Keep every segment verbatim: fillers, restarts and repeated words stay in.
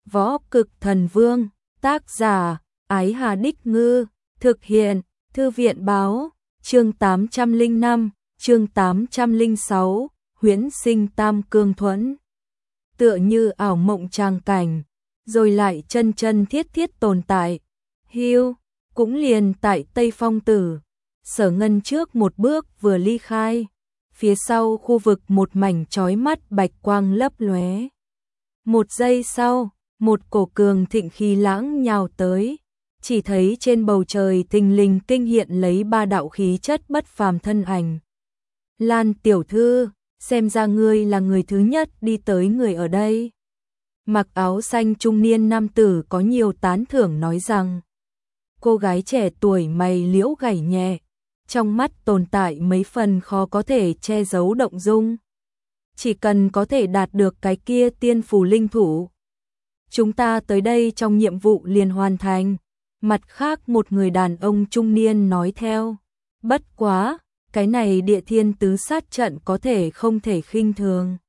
Võ Cực Thần Vương, tác giả, Ái Hà Đích Ngư, thực hiện, Thư viện Báo, chương tám trăm lẻ năm, chương tám trăm lẻ sáu, Huyễn Sinh Tam Cương Thuẫn. Tựa như ảo mộng tràng cảnh, rồi lại chân chân thiết thiết tồn tại. Hưu, cũng liền tại Tây Phong Tử, Sở Ngân trước một bước vừa ly khai, phía sau khu vực một mảnh chói mắt bạch quang lấp lóe. Một giây sau, một cổ cường thịnh khí lãng nhào tới, chỉ thấy trên bầu trời thình lình kinh hiện lấy ba đạo khí chất bất phàm thân ảnh. Lan tiểu thư, xem ra ngươi là người thứ nhất đi tới người ở đây. Mặc áo xanh trung niên nam tử có nhiều tán thưởng nói rằng, cô gái trẻ tuổi mày liễu gảy nhẹ, trong mắt tồn tại mấy phần khó có thể che giấu động dung. Chỉ cần có thể đạt được cái kia tiên phù linh thủ, chúng ta tới đây trong nhiệm vụ liền hoàn thành. Mặt khác một người đàn ông trung niên nói theo, bất quá, cái này địa thiên tứ sát trận có thể không thể khinh thường.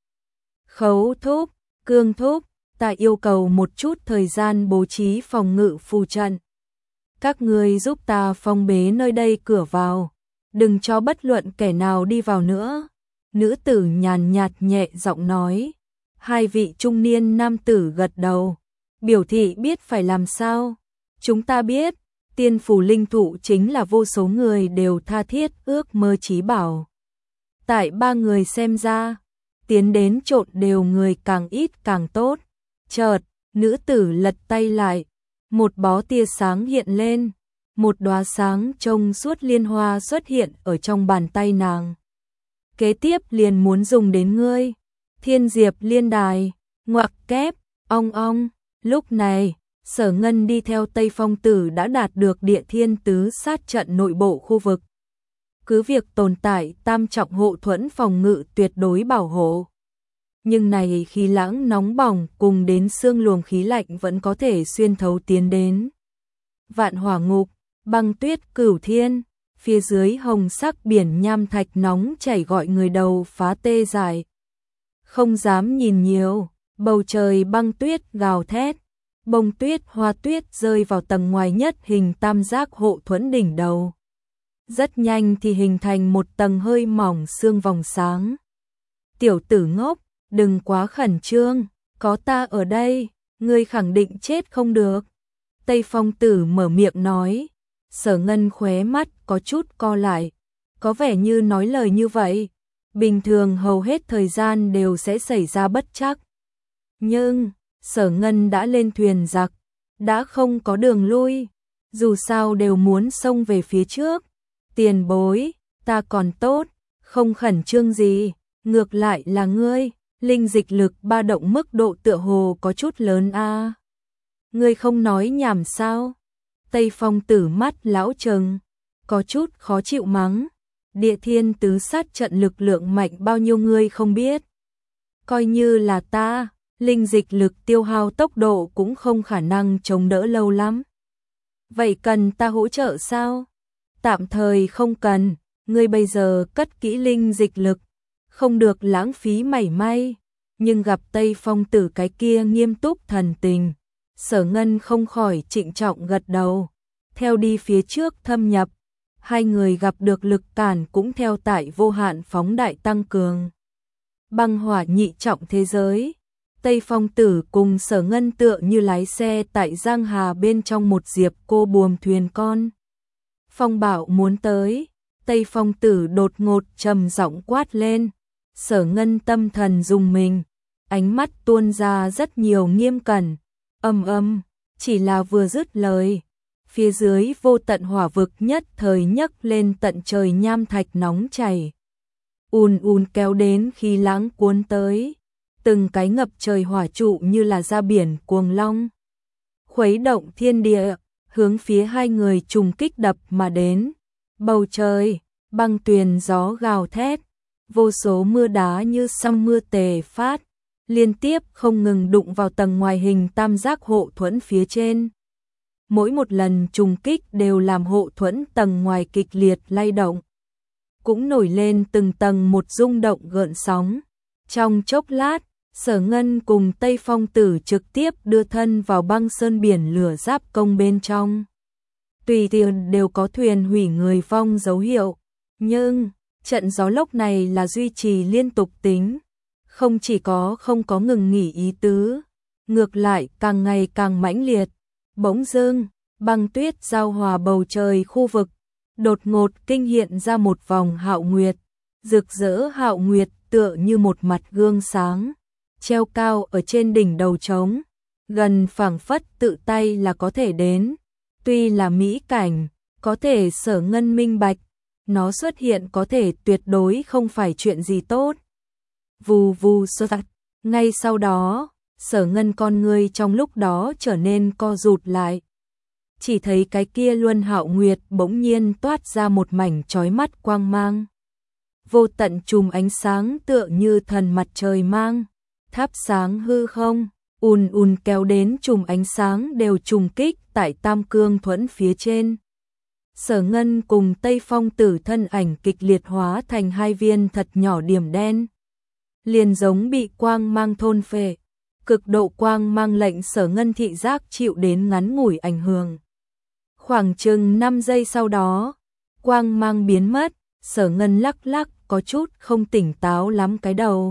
Khấu thúc, Cương thúc, ta yêu cầu một chút thời gian bố trí phòng ngự phù trận. Các ngươi giúp ta phong bế nơi đây cửa vào, đừng cho bất luận kẻ nào đi vào nữa. Nữ tử nhàn nhạt nhẹ giọng nói. Hai vị trung niên nam tử gật đầu, biểu thị biết phải làm sao. Chúng ta biết, tiên phù linh thụ chính là vô số người đều tha thiết ước mơ chí bảo. Tại ba người xem ra, tiến đến trộn đều người càng ít càng tốt. Chợt, nữ tử lật tay lại, một bó tia sáng hiện lên, một đóa sáng trông suốt liên hoa xuất hiện ở trong bàn tay nàng. Kế tiếp liền muốn dùng đến ngươi. Thiên Diệp Liên Đài, ngoặc kép, ong ong. Lúc này, Sở Ngân đi theo Tây Phong Tử đã đạt được địa thiên tứ sát trận nội bộ khu vực. Cứ việc tồn tại tam trọng hộ thuẫn phòng ngự tuyệt đối bảo hộ, nhưng này khí lãng nóng bỏng cùng đến xương luồng khí lạnh vẫn có thể xuyên thấu tiến đến. Vạn hỏa ngục, băng tuyết cửu thiên, phía dưới hồng sắc biển nham thạch nóng chảy gọi người đầu phá tê dại. Không dám nhìn nhiều, bầu trời băng tuyết gào thét, bông tuyết hoa tuyết rơi vào tầng ngoài nhất hình tam giác hộ thuẫn đỉnh đầu. Rất nhanh thì hình thành một tầng hơi mỏng xương vòng sáng. Tiểu tử ngốc, đừng quá khẩn trương, có ta ở đây, ngươi khẳng định chết không được. Tây Phong Tử mở miệng nói. Sở Ngân khóe mắt có chút co lại, có vẻ như nói lời như vậy, bình thường hầu hết thời gian đều sẽ xảy ra bất trắc. Nhưng, Sở Ngân đã lên thuyền giặc, đã không có đường lui, dù sao đều muốn xông về phía trước. Tiền bối, ta còn tốt, không khẩn trương gì, ngược lại là ngươi, linh dịch lực ba động mức độ tựa hồ có chút lớn a. À. Ngươi không nói nhảm sao? Tây Phong Tử mắt lão trừng, có chút khó chịu mắng. Địa thiên tứ sát trận lực lượng mạnh bao nhiêu ngươi không biết. Coi như là ta, linh dịch lực tiêu hao tốc độ cũng không khả năng chống đỡ lâu lắm. Vậy cần ta hỗ trợ sao? Tạm thời không cần, ngươi bây giờ cất kỹ linh dịch lực, không được lãng phí mảy may. Nhưng gặp Tây Phong Tử cái kia nghiêm túc thần tình, Sở Ngân không khỏi trịnh trọng gật đầu, theo đi phía trước thâm nhập. Hai người gặp được lực cản cũng theo tại vô hạn phóng đại tăng cường. Băng hỏa nhị trọng thế giới, Tây Phong Tử cùng Sở Ngân tựa như lái xe tại giang hà bên trong một diệp cô buồm thuyền con. Phong bạo muốn tới, Tây Phong Tử đột ngột trầm giọng quát lên. Sở Ngân tâm thần rùng mình, ánh mắt tuôn ra rất nhiều nghiêm cẩn. Âm âm, chỉ là vừa dứt lời, phía dưới vô tận hỏa vực nhất thời nhấc lên tận trời nham thạch nóng chảy. Ùn ùn kéo đến khi lãng cuốn tới, từng cái ngập trời hỏa trụ như là ra biển cuồng long. Khuấy động thiên địa, hướng phía hai người trùng kích đập mà đến. Bầu trời, băng tuyền gió gào thét, vô số mưa đá như sông mưa tề phát, liên tiếp không ngừng đụng vào tầng ngoài hình tam giác hộ thuẫn phía trên. Mỗi một lần trùng kích đều làm hộ thuẫn tầng ngoài kịch liệt lay động, cũng nổi lên từng tầng một rung động gợn sóng. Trong chốc lát, Sở Ngân cùng Tây Phong Tử trực tiếp đưa thân vào băng sơn biển lửa giáp công bên trong. Tùy tiện đều có thuyền hủy người vong dấu hiệu, nhưng trận gió lốc này là duy trì liên tục tính, không chỉ có không có ngừng nghỉ ý tứ, ngược lại càng ngày càng mãnh liệt. Bỗng dưng, băng tuyết giao hòa bầu trời khu vực, đột ngột kinh hiện ra một vòng hạo nguyệt, rực rỡ hạo nguyệt tựa như một mặt gương sáng, treo cao ở trên đỉnh đầu trống, gần phảng phất tự tay là có thể đến. Tuy là mỹ cảnh, có thể Sở Ngân minh bạch, nó xuất hiện có thể tuyệt đối không phải chuyện gì tốt. Vù vù sơ tạch, ngay sau đó, Sở Ngân con người trong lúc đó trở nên co rụt lại. Chỉ thấy cái kia luân hạo nguyệt bỗng nhiên toát ra một mảnh chói mắt quang mang. Vô tận chùm ánh sáng tựa như thần mặt trời mang, thắp sáng hư không, ùn ùn kéo đến chùm ánh sáng đều trùng kích tại Tam Cương Thuẫn phía trên. Sở Ngân cùng Tây Phong Tử thân ảnh kịch liệt hóa thành hai viên thật nhỏ điểm đen. Liền giống bị quang mang thôn phệ, cực độ quang mang lệnh Sở Ngân thị giác chịu đến ngắn ngủi ảnh hưởng. Khoảng chừng năm giây sau đó, quang mang biến mất, Sở Ngân lắc lắc có chút không tỉnh táo lắm cái đầu.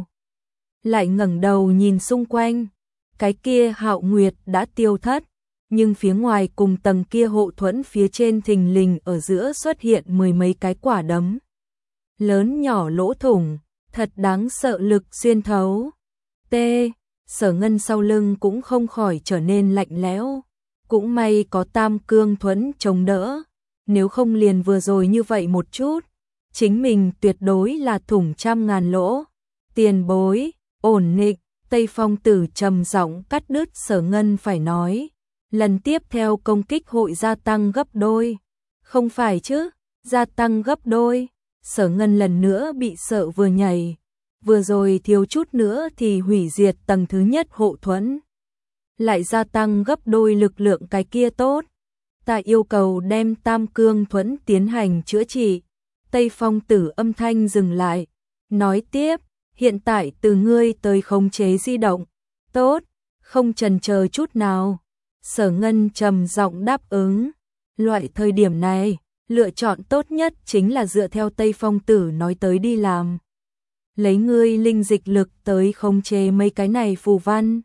Lại ngẩng đầu nhìn xung quanh, cái kia hạo nguyệt đã tiêu thất, nhưng phía ngoài cùng tầng kia hộ thuẫn phía trên thình lình ở giữa xuất hiện mười mấy cái quả đấm. Lớn nhỏ lỗ thủng, thật đáng sợ lực xuyên thấu. T. Sở Ngân sau lưng cũng không khỏi trở nên lạnh lẽo. Cũng may có Tam Cương Thuẫn chống đỡ, nếu không liền vừa rồi như vậy một chút, chính mình tuyệt đối là thủng trăm ngàn lỗ. Tiền bối, ổn định, Tây Phong Tử trầm giọng cắt đứt Sở Ngân phải nói. Lần tiếp theo công kích hội gia tăng gấp đôi. Không phải chứ, gia tăng gấp đôi. Sở Ngân lần nữa bị sợ vừa nhảy. Vừa rồi thiếu chút nữa thì hủy diệt tầng thứ nhất hộ thuẫn. Lại gia tăng gấp đôi lực lượng cái kia tốt. Ta yêu cầu đem Tam Cương Thuẫn tiến hành chữa trị. Tây Phong Tử âm thanh dừng lại. Nói tiếp, hiện tại từ ngươi tới khống chế di động. Tốt, không chần chờ chút nào. Sở Ngân trầm giọng đáp ứng. Loại thời điểm này, lựa chọn tốt nhất chính là dựa theo Tây Phong Tử nói tới đi làm. Lấy ngươi linh dịch lực tới khống chế mấy cái này phù văn.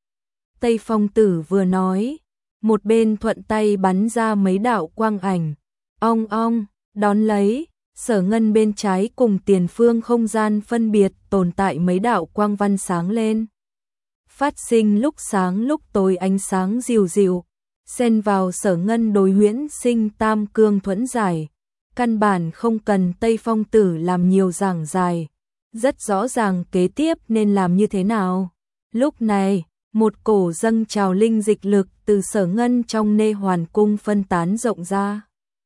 Tây Phong Tử vừa nói, một bên thuận tay bắn ra mấy đạo quang ảnh. Ong ong, đón lấy, Sở Ngân bên trái cùng tiền phương không gian phân biệt tồn tại mấy đạo quang văn sáng lên. Phát sinh lúc sáng lúc tối ánh sáng dịu dịu, xen vào Sở Ngân đối huyễn sinh Tam Cương Thuẫn giải. Căn bản không cần Tây Phong Tử làm nhiều giảng dài, rất rõ ràng kế tiếp nên làm như thế nào. Lúc này, một cổ dâng trào linh dịch lực từ Sở Ngân trong nê hoàn cung phân tán rộng ra.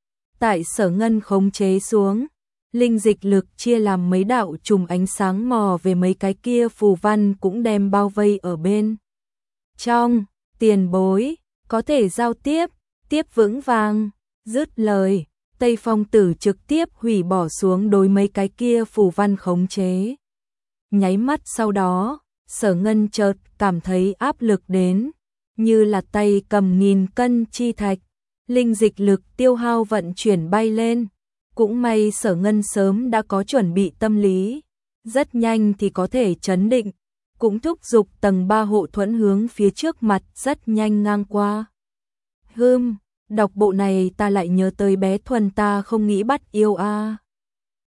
Tại Sở Ngân khống chế xuống, linh dịch lực chia làm mấy đạo chùm ánh sáng mò về mấy cái kia phù văn cũng đem bao vây ở bên. Trong, tiền bối, có thể giao tiếp, tiếp vững vàng, dứt lời, Tây Phong Tử trực tiếp hủy bỏ xuống đối mấy cái kia phù văn khống chế. Nháy mắt sau đó, Sở Ngân chợt cảm thấy áp lực đến, như là tay cầm nghìn cân chi thạch, linh dịch lực tiêu hao vận chuyển bay lên. Cũng may Sở Ngân sớm đã có chuẩn bị tâm lý, rất nhanh thì có thể trấn định, cũng thúc giục tầng ba hộ thuẫn hướng phía trước mặt rất nhanh ngang qua. Hừm, đọc bộ này ta lại nhớ tới bé Thuần ta không nghĩ bắt yêu a. À.